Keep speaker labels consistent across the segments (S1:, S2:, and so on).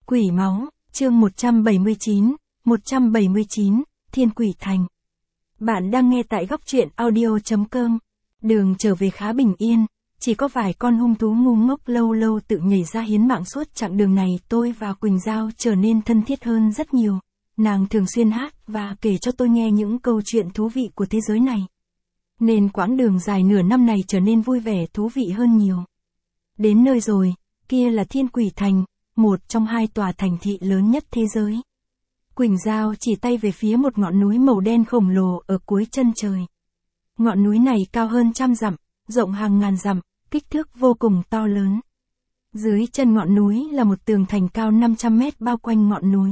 S1: Quỷ máu, chương 179, Thiên Quỷ Thành. Bạn đang nghe tại góc truyện audio.com. Đường trở về khá bình yên, chỉ có vài con hung thú ngu ngốc lâu lâu tự nhảy ra hiến mạng. Suốt chặng đường này tôi và Quỳnh Giao trở nên thân thiết hơn rất nhiều. Nàng thường xuyên hát và kể cho tôi nghe những câu chuyện thú vị của thế giới này. Nên quãng đường dài nửa năm này trở nên vui vẻ thú vị hơn nhiều. Đến nơi rồi, kia là Thiên Quỷ Thành, một trong hai tòa thành thị lớn nhất thế giới. Quỳnh Giao chỉ tay về phía một ngọn núi màu đen khổng lồ ở cuối chân trời. Ngọn núi này cao hơn 100 dặm, rộng hàng ngàn dặm, kích thước vô cùng to lớn. Dưới chân ngọn núi là một tường thành cao 500 mét bao quanh ngọn núi.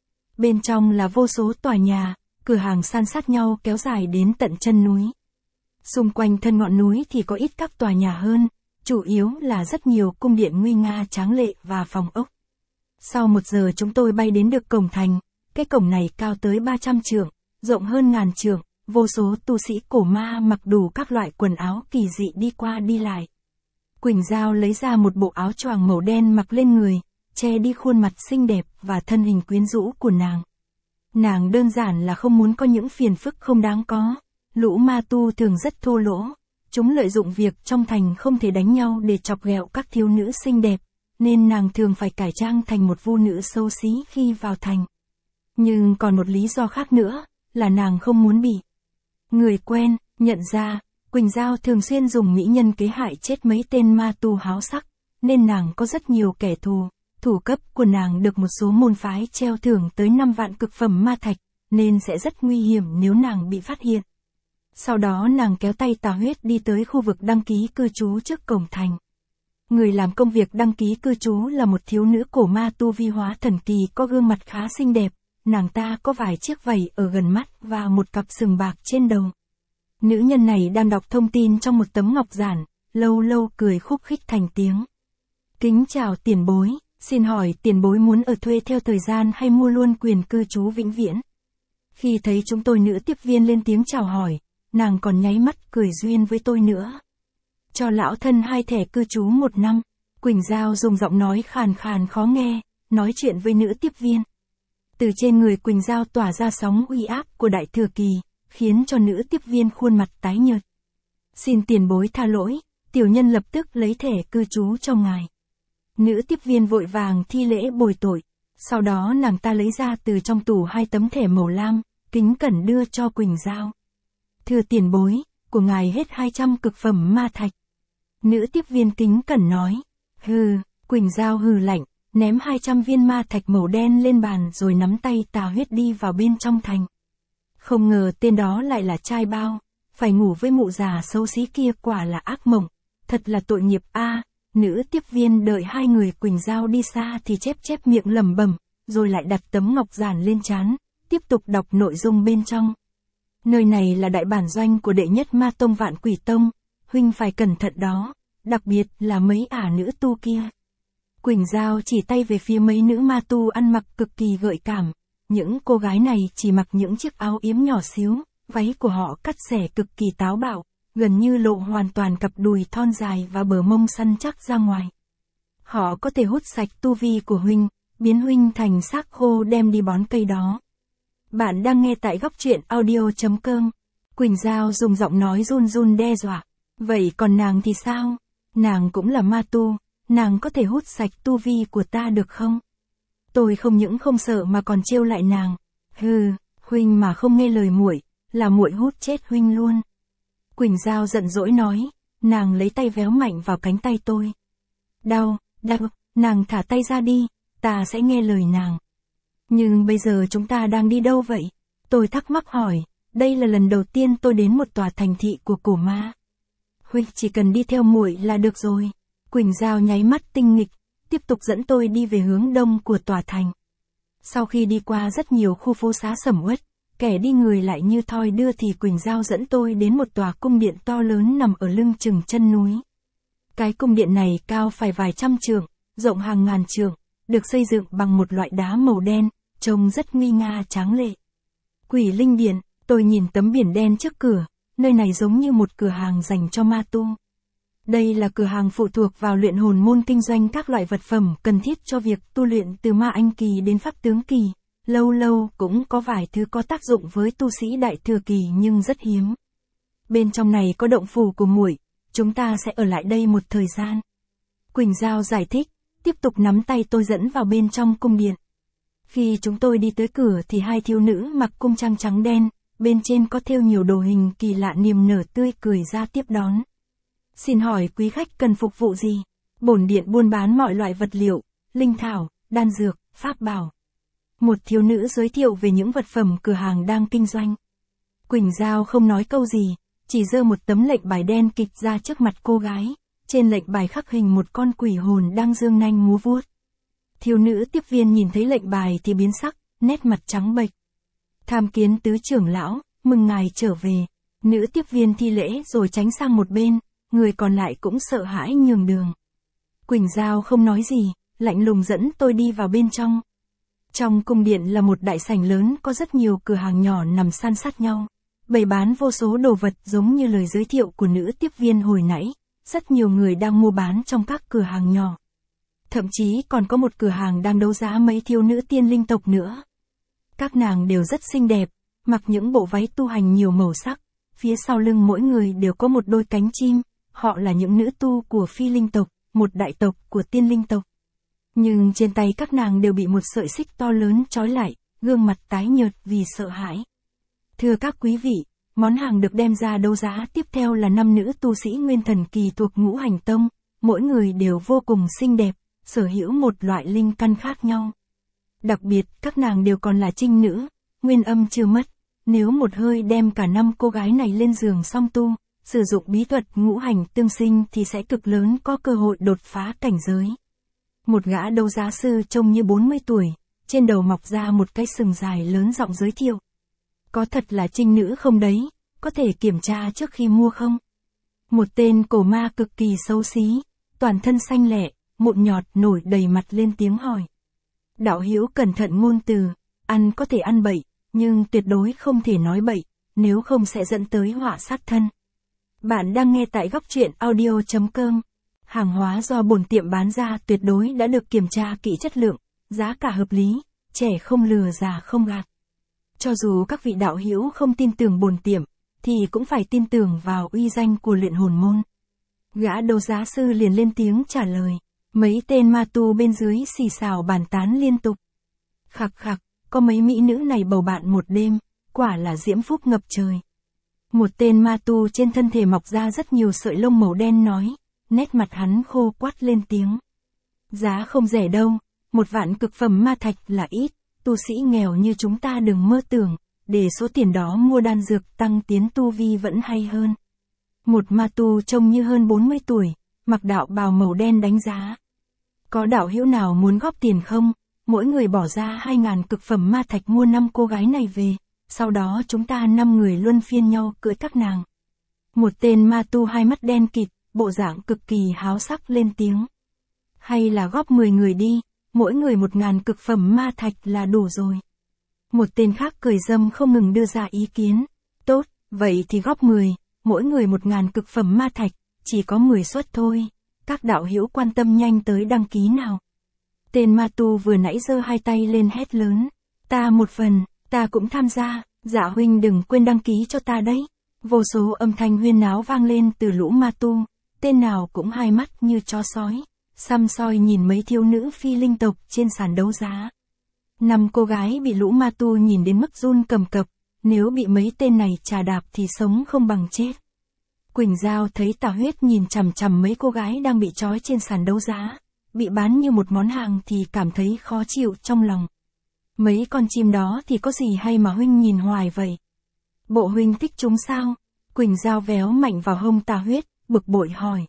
S1: Bên trong là vô số tòa nhà, cửa hàng san sát nhau kéo dài đến tận chân núi. Xung quanh thân ngọn núi thì có ít các tòa nhà hơn, chủ yếu là rất nhiều cung điện nguy nga tráng lệ và phòng ốc. Sau 1 giờ chúng tôi bay đến được cổng thành, cái cổng này cao tới 300 trượng, rộng hơn ngàn trượng, vô số tu sĩ cổ ma mặc đủ các loại quần áo kỳ dị đi qua đi lại. Quỳnh Giao lấy ra một bộ áo choàng màu đen mặc lên người, che đi khuôn mặt xinh đẹp và thân hình quyến rũ của nàng. Nàng đơn giản là không muốn có những phiền phức không đáng có. Lũ ma tu thường rất thô lỗ, chúng lợi dụng việc trong thành không thể đánh nhau để chọc ghẹo các thiếu nữ xinh đẹp, nên nàng thường phải cải trang thành một vu nữ xấu xí khi vào thành. Nhưng còn một lý do khác nữa, là nàng không muốn bị người quen nhận ra. Quỳnh Giao thường xuyên dùng mỹ nhân kế hại chết mấy tên ma tu háo sắc, nên nàng có rất nhiều kẻ thù. Thủ cấp của nàng được một số môn phái treo thưởng tới 5 vạn cực phẩm ma thạch, nên sẽ rất nguy hiểm nếu nàng bị phát hiện. Sau đó nàng kéo tay Tà Huyết đi tới khu vực đăng ký cư trú trước cổng thành. Người làm công việc đăng ký cư trú là một thiếu nữ cổ ma tu vi hóa thần kỳ có gương mặt khá xinh đẹp, nàng ta có vài chiếc vảy ở gần mắt và một cặp sừng bạc trên đầu. Nữ nhân này đang đọc thông tin trong một tấm ngọc giản, lâu lâu cười khúc khích thành tiếng. Kính chào tiền bối, xin hỏi tiền bối muốn ở thuê theo thời gian hay mua luôn quyền cư trú vĩnh viễn? Khi thấy chúng tôi nữ tiếp viên lên tiếng chào hỏi, nàng còn nháy mắt cười duyên với tôi nữa. Cho lão thân 2 thẻ cư trú 1 năm. Quỳnh Giao dùng giọng nói khàn khàn khó nghe, nói chuyện với nữ tiếp viên. Từ trên người Quỳnh Giao tỏa ra sóng uy áp của Đại Thừa Kỳ, khiến cho nữ tiếp viên khuôn mặt tái nhợt. Xin tiền bối tha lỗi, tiểu nhân lập tức lấy thẻ cư trú cho ngài. Nữ tiếp viên vội vàng thi lễ bồi tội, sau đó nàng ta lấy ra từ trong tủ 2 tấm thẻ màu lam, kính cẩn đưa cho Quỳnh Giao. Thưa tiền bối, của ngài hết 200 cực phẩm ma thạch. Nữ tiếp viên kính cẩn nói. Hừ, Quỳnh Giao hừ lạnh, ném 200 viên ma thạch màu đen lên bàn rồi nắm tay Tà Huyết đi vào bên trong thành. Không ngờ tên đó lại là trai bao, phải ngủ với mụ già xấu xí kia quả là ác mộng, thật là tội nghiệp a. Nữ tiếp viên đợi 2 người Quỳnh Giao đi xa thì chép miệng lẩm bẩm, rồi lại đặt tấm ngọc giản lên trán, tiếp tục đọc nội dung bên trong. Nơi này là đại bản doanh của đệ nhất ma tông Vạn Quỷ Tông, huynh phải cẩn thận đó, đặc biệt là mấy nữ tu kia. Quỳnh Giao chỉ tay về phía mấy nữ ma tu ăn mặc cực kỳ gợi cảm, những cô gái này chỉ mặc những chiếc áo yếm nhỏ xíu, váy của họ cắt xẻ cực kỳ táo bạo, gần như lộ hoàn toàn cặp đùi thon dài và bờ mông săn chắc ra ngoài. Họ có thể hút sạch tu vi của huynh, biến huynh thành xác khô đem đi bón cây đó. Bạn đang nghe tại góc truyện audio.com. Quỳnh Giao dùng giọng nói run run đe dọa. Vậy còn nàng thì sao? Nàng cũng là ma tu, nàng có thể hút sạch tu vi của ta được không? Tôi không những không sợ mà còn trêu lại nàng. Hừ, huynh mà không nghe lời muội, là muội hút chết huynh luôn. Quỳnh Giao giận dỗi nói, nàng lấy tay véo mạnh vào cánh tay tôi. Đau, nàng thả tay ra đi, ta sẽ nghe lời nàng. Nhưng bây giờ chúng ta đang đi đâu vậy? Tôi thắc mắc hỏi, đây là lần đầu tiên tôi đến một tòa thành thị của cổ ma. Huynh chỉ cần đi theo muội là được rồi. Quỳnh Giao nháy mắt tinh nghịch, tiếp tục dẫn tôi đi về hướng đông của tòa thành. Sau khi đi qua rất nhiều khu phố xá sầm uất, kẻ đi người lại như thoi đưa thì Quỳnh Giao dẫn tôi đến một tòa cung điện to lớn nằm ở lưng chừng chân núi. Cái cung điện này cao phải vài trăm trượng, rộng hàng ngàn trượng, được xây dựng bằng một loại đá màu đen, trông rất nguy nga tráng lệ. Quỷ Linh Điện, tôi nhìn tấm biển đen trước cửa, nơi này giống như một cửa hàng dành cho ma tu. Đây là cửa hàng phụ thuộc vào luyện hồn môn kinh doanh các loại vật phẩm cần thiết cho việc tu luyện từ ma anh kỳ đến pháp tướng kỳ. Lâu lâu cũng có vài thứ có tác dụng với tu sĩ đại thừa kỳ nhưng rất hiếm. Bên trong này có động phủ của muội, chúng ta sẽ ở lại đây một thời gian. Quỳnh Giao giải thích, tiếp tục nắm tay tôi dẫn vào bên trong cung điện. Khi chúng tôi đi tới cửa thì hai thiếu nữ mặc cung trang trắng đen, bên trên có thêu nhiều đồ hình kỳ lạ niềm nở tươi cười ra tiếp đón. Xin hỏi quý khách cần phục vụ gì? Bổn điện buôn bán mọi loại vật liệu, linh thảo, đan dược, pháp bảo. Một thiếu nữ giới thiệu về những vật phẩm cửa hàng đang kinh doanh. Quỳnh Giao không nói câu gì, chỉ giơ một tấm lệnh bài đen kịch ra trước mặt cô gái. Trên lệnh bài khắc hình một con quỷ hồn đang giương nanh múa vuốt. Thiếu nữ tiếp viên nhìn thấy lệnh bài thì biến sắc, nét mặt trắng bệch. Tham kiến tứ trưởng lão, mừng ngài trở về. Nữ tiếp viên thi lễ rồi tránh sang một bên, người còn lại cũng sợ hãi nhường đường. Quỳnh Giao không nói gì, lạnh lùng dẫn tôi đi vào bên trong. Trong cung điện là một đại sảnh lớn có rất nhiều cửa hàng nhỏ nằm san sát nhau, bày bán vô số đồ vật giống như lời giới thiệu của nữ tiếp viên hồi nãy. Rất nhiều người đang mua bán trong các cửa hàng nhỏ. Thậm chí còn có một cửa hàng đang đấu giá mấy thiếu nữ tiên linh tộc nữa. Các nàng đều rất xinh đẹp, mặc những bộ váy tu hành nhiều màu sắc, phía sau lưng mỗi người đều có một đôi cánh chim, họ là những nữ tu của phi linh tộc, một đại tộc của tiên linh tộc. Nhưng trên tay các nàng đều bị một sợi xích to lớn trói lại, gương mặt tái nhợt vì sợ hãi. Thưa các quý vị, món hàng được đem ra đấu giá tiếp theo là 5 nữ tu sĩ nguyên thần kỳ thuộc Ngũ Hành Tông, mỗi người đều vô cùng xinh đẹp, sở hữu một loại linh căn khác nhau. Đặc biệt, các nàng đều còn là trinh nữ, nguyên âm chưa mất, nếu một hơi đem cả 5 cô gái này lên giường song tu, sử dụng bí thuật ngũ hành tương sinh thì sẽ cực lớn có cơ hội đột phá cảnh giới. Một gã đấu giá sư trông như 40 tuổi, trên đầu mọc ra một cái sừng dài lớn giọng giới thiệu. Có thật là trinh nữ không đấy, có thể kiểm tra trước khi mua không? Một tên cổ ma cực kỳ xấu xí, toàn thân xanh lẹ, mụn nhọt nổi đầy mặt lên tiếng hỏi. Đạo hữu cẩn thận ngôn từ, ăn có thể ăn bậy, nhưng tuyệt đối không thể nói bậy, nếu không sẽ dẫn tới họa sát thân. Bạn đang nghe tại góc truyện audio.com. Hàng hóa do bổn tiệm bán ra tuyệt đối đã được kiểm tra kỹ chất lượng, giá cả hợp lý, trẻ không lừa già không gạt. Cho dù các vị đạo hữu không tin tưởng bổn tiệm, thì cũng phải tin tưởng vào uy danh của luyện hồn môn. Gã đấu giá sư liền lên tiếng trả lời. Mấy tên ma tu bên dưới xì xào bàn tán liên tục. Khặc khặc, có mấy mỹ nữ này bầu bạn một đêm, quả là diễm phúc ngập trời. Một tên ma tu trên thân thể mọc ra rất nhiều sợi lông màu đen nói, nét mặt hắn khô quắt lên tiếng. Giá không rẻ đâu, 1 vạn cực phẩm ma thạch là ít, tu sĩ nghèo như chúng ta đừng mơ tưởng, để số tiền đó mua đan dược tăng tiến tu vi vẫn hay hơn. Một ma tu trông như hơn 40 tuổi, mặc đạo bào màu đen đánh giá. Có đạo hữu nào muốn góp tiền không? Mỗi người bỏ ra 2.000 cực phẩm ma thạch mua 5 cô gái này về, sau đó chúng ta 5 người luân phiên nhau cưỡi các nàng. Một tên ma tu hai mắt đen kịt, bộ dạng cực kỳ háo sắc lên tiếng. Hay là góp 10 người đi, mỗi người 1.000 cực phẩm ma thạch là đủ rồi. Một tên khác cười râm không ngừng đưa ra ý kiến. Tốt, vậy thì góp 10, mỗi người 1.000 cực phẩm ma thạch, chỉ có 10 suất thôi. Các đạo hữu quan tâm nhanh tới đăng ký nào. Tên ma tu vừa nãy giơ hai tay lên hét lớn. Ta một phần, ta cũng tham gia, dạ huynh đừng quên đăng ký cho ta đấy. Vô số âm thanh huyên náo vang lên từ lũ ma tu, tên nào cũng hai mắt như chó sói, săm soi nhìn mấy thiếu nữ phi linh tộc trên sàn đấu giá. 5 cô gái bị lũ ma tu nhìn đến mức run cầm cập, nếu bị mấy tên này chà đạp thì sống không bằng chết. Quỳnh Giao thấy Tà Huyết nhìn chằm chằm mấy cô gái đang bị trói trên sàn đấu giá, bị bán như một món hàng thì cảm thấy khó chịu trong lòng. Mấy con chim đó thì có gì hay mà huynh nhìn hoài vậy? Bộ huynh thích chúng sao? Quỳnh Giao véo mạnh vào hông Tà Huyết, bực bội hỏi.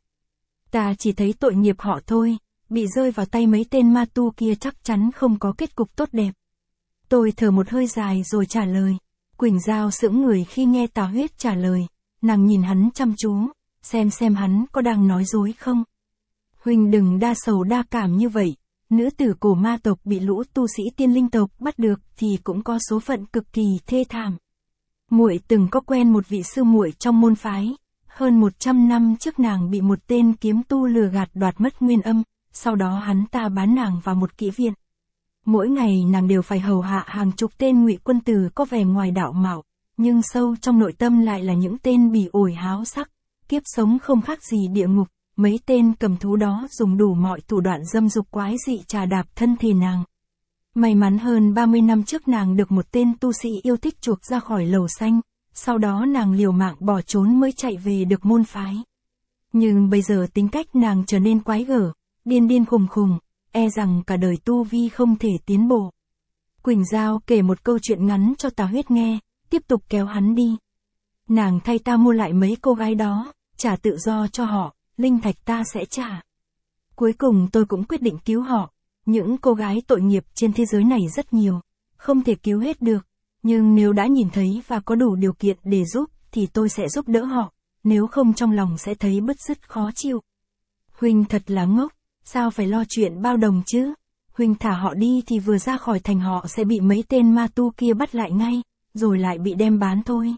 S1: Ta chỉ thấy tội nghiệp họ thôi, bị rơi vào tay mấy tên ma tu kia chắc chắn không có kết cục tốt đẹp. Tôi thở một hơi dài rồi trả lời. Quỳnh Giao sững người khi nghe Tà Huyết trả lời, nàng nhìn hắn chăm chú, xem hắn có đang nói dối không. Huynh đừng đa sầu đa cảm như vậy, nữ tử cổ ma tộc bị lũ tu sĩ tiên linh tộc bắt được thì cũng có số phận cực kỳ thê thảm. Muội từng có quen một vị sư muội trong môn phái, Hơn 100 năm trước nàng bị một tên kiếm tu lừa gạt đoạt mất nguyên âm, sau đó hắn ta bán nàng vào một kỹ viện. Mỗi ngày nàng đều phải hầu hạ hàng chục tên ngụy quân tử có vẻ ngoài đạo mạo, nhưng sâu trong nội tâm lại là những tên bỉ ổi háo sắc, kiếp sống không khác gì địa ngục. Mấy tên cầm thú đó dùng đủ mọi thủ đoạn dâm dục quái dị trà đạp thân thể nàng. May mắn hơn 30 năm trước nàng được một tên tu sĩ yêu thích chuộc ra khỏi lầu xanh, sau đó nàng liều mạng bỏ trốn mới chạy về được môn phái. Nhưng bây giờ tính cách nàng trở nên quái gở, điên điên khùng khùng, e rằng cả đời tu vi không thể tiến bộ. Quỳnh Giao kể một câu chuyện ngắn cho Tà Huyết nghe, tiếp tục kéo hắn đi. Nàng thay ta mua lại mấy cô gái đó, trả tự do cho họ, linh thạch ta sẽ trả. Cuối cùng tôi cũng quyết định cứu họ. Những cô gái tội nghiệp trên thế giới này rất nhiều, không thể cứu hết được, nhưng nếu đã nhìn thấy và có đủ điều kiện để giúp thì tôi sẽ giúp đỡ họ, nếu không trong lòng sẽ thấy bứt rứt khó chịu. Huynh thật là ngốc, sao phải lo chuyện bao đồng chứ? Huynh thả họ đi thì vừa ra khỏi thành họ sẽ bị mấy tên ma tu kia bắt lại ngay, rồi lại bị đem bán thôi.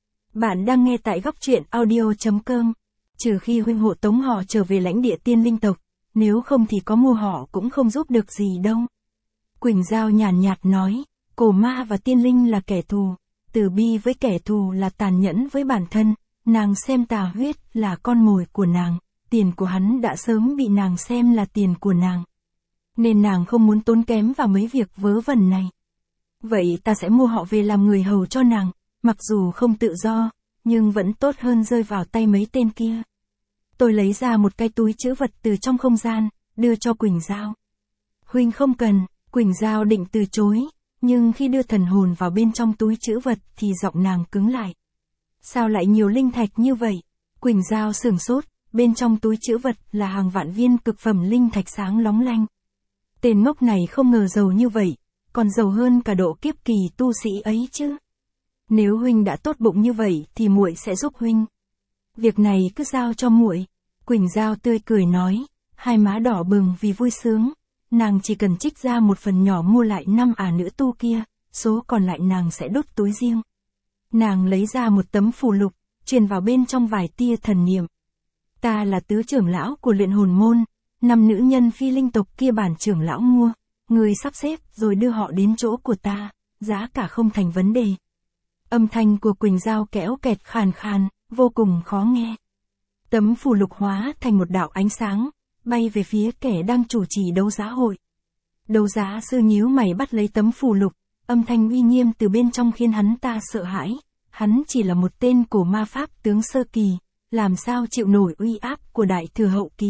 S1: Bạn đang nghe tại góc truyện audio.com. Trừ khi huynh hộ tống họ trở về lãnh địa tiên linh tộc, nếu không thì có mua họ cũng không giúp được gì đâu. Quỳnh Giao nhàn nhạt nói, cổ ma và tiên linh là kẻ thù, từ bi với kẻ thù là tàn nhẫn với bản thân, nàng xem Tà Huyết là con mồi của nàng, tiền của hắn đã sớm bị nàng xem là tiền của nàng. Nên nàng không muốn tốn kém vào mấy việc vớ vẩn này. Vậy ta sẽ mua họ về làm người hầu cho nàng, mặc dù không tự do, nhưng vẫn tốt hơn rơi vào tay mấy tên kia. Tôi lấy ra một cái túi trữ vật từ trong không gian, đưa cho Quỳnh Giao. Huynh không cần, Quỳnh Giao định từ chối, nhưng khi đưa thần hồn vào bên trong túi trữ vật thì giọng nàng cứng lại. Sao lại nhiều linh thạch như vậy? Quỳnh Giao sửng sốt, bên trong túi trữ vật là hàng vạn viên cực phẩm linh thạch sáng lóng lanh. Tên ngốc này không ngờ giàu như vậy, còn giàu hơn cả độ kiếp kỳ tu sĩ ấy chứ. Nếu huynh đã tốt bụng như vậy thì muội sẽ giúp huynh. Việc này cứ giao cho muội. Quỳnh Giao tươi cười nói, hai má đỏ bừng vì vui sướng. Nàng chỉ cần trích ra một phần nhỏ mua lại 5 nữ tu kia, số còn lại nàng sẽ đốt túi riêng. Nàng lấy ra một tấm phù lục, truyền vào bên trong vài tia thần niệm. Ta là tứ trưởng lão của luyện hồn môn, 5 nữ nhân phi linh tộc kia bản trưởng lão mua, người sắp xếp rồi đưa họ đến chỗ của ta, giá cả không thành vấn đề. Âm thanh của Quỳnh Giao kéo kẹt khàn khàn, vô cùng khó nghe. Tấm phù lục hóa thành một đạo ánh sáng, bay về phía kẻ đang chủ trì đấu giá hội. Đấu giá sư nhíu mày bắt lấy tấm phù lục, âm thanh uy nghiêm từ bên trong khiến hắn ta sợ hãi. Hắn chỉ là một tên cổ ma pháp tướng sơ kỳ, làm sao chịu nổi uy áp của đại thừa hậu kỳ.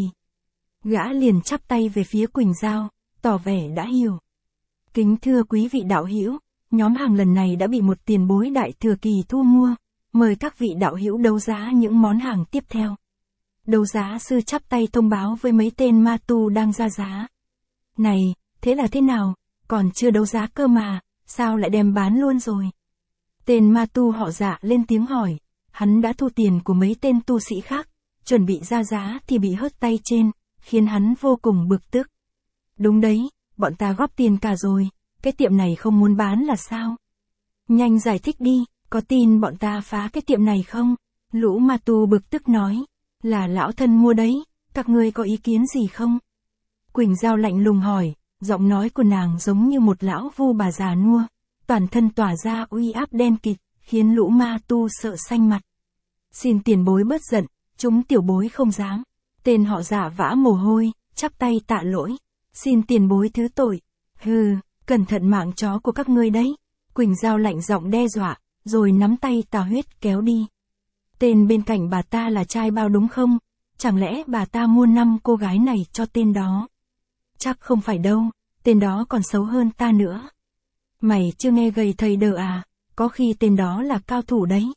S1: Gã liền chắp tay về phía Quỳnh Giao, tỏ vẻ đã hiểu. Kính thưa quý vị đạo hữu, nhóm hàng lần này đã bị một tiền bối đại thừa kỳ thu mua, mời các vị đạo hữu đấu giá những món hàng tiếp theo. Đấu giá sư chắp tay thông báo với mấy tên ma tu đang ra giá. Này, thế là thế nào, còn chưa đấu giá cơ mà, sao lại đem bán luôn rồi? Tên ma tu họ Dạ lên tiếng hỏi, hắn đã thu tiền của mấy tên tu sĩ khác, chuẩn bị ra giá thì bị hớt tay trên, khiến hắn vô cùng bực tức. Đúng đấy, bọn ta góp tiền cả rồi, cái tiệm này không muốn bán là sao? Nhanh giải thích đi, có tin bọn ta phá cái tiệm này không? Lũ ma tu bực tức nói, là lão thân mua đấy, các ngươi có ý kiến gì không? Quỳnh Giao lạnh lùng hỏi, giọng nói của nàng giống như một lão vu bà già nua, toàn thân tỏa ra uy áp đen kịt, khiến lũ ma tu sợ xanh mặt. Xin tiền bối bớt giận, chúng tiểu bối không dám. Tên họ Dạ vã mồ hôi, chắp tay tạ lỗi. Xin tiền bối thứ tội. Hừ, cẩn thận mạng chó của các ngươi đấy. Quỳnh Giao lạnh giọng đe dọa, rồi nắm tay Tà Huyết kéo đi. Tên bên cạnh bà ta là trai bao đúng không? Chẳng lẽ bà ta mua 5 cô gái này cho tên đó? Chắc không phải đâu, tên đó còn xấu hơn ta nữa. Mày chưa nghe gầy thầy đờ à, có khi tên đó là cao thủ đấy.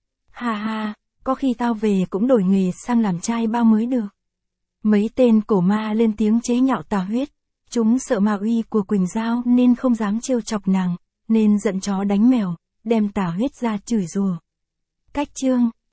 S1: Ha ha, có khi tao về cũng đổi nghề sang làm trai bao mới được. Mấy tên cổ ma lên tiếng chế nhạo Tà Huyết, chúng sợ ma uy của Quỳnh Giao nên không dám trêu chọc nàng, nên giận chó đánh mèo, đem Tà Huyết ra chửi rủa. Cách chương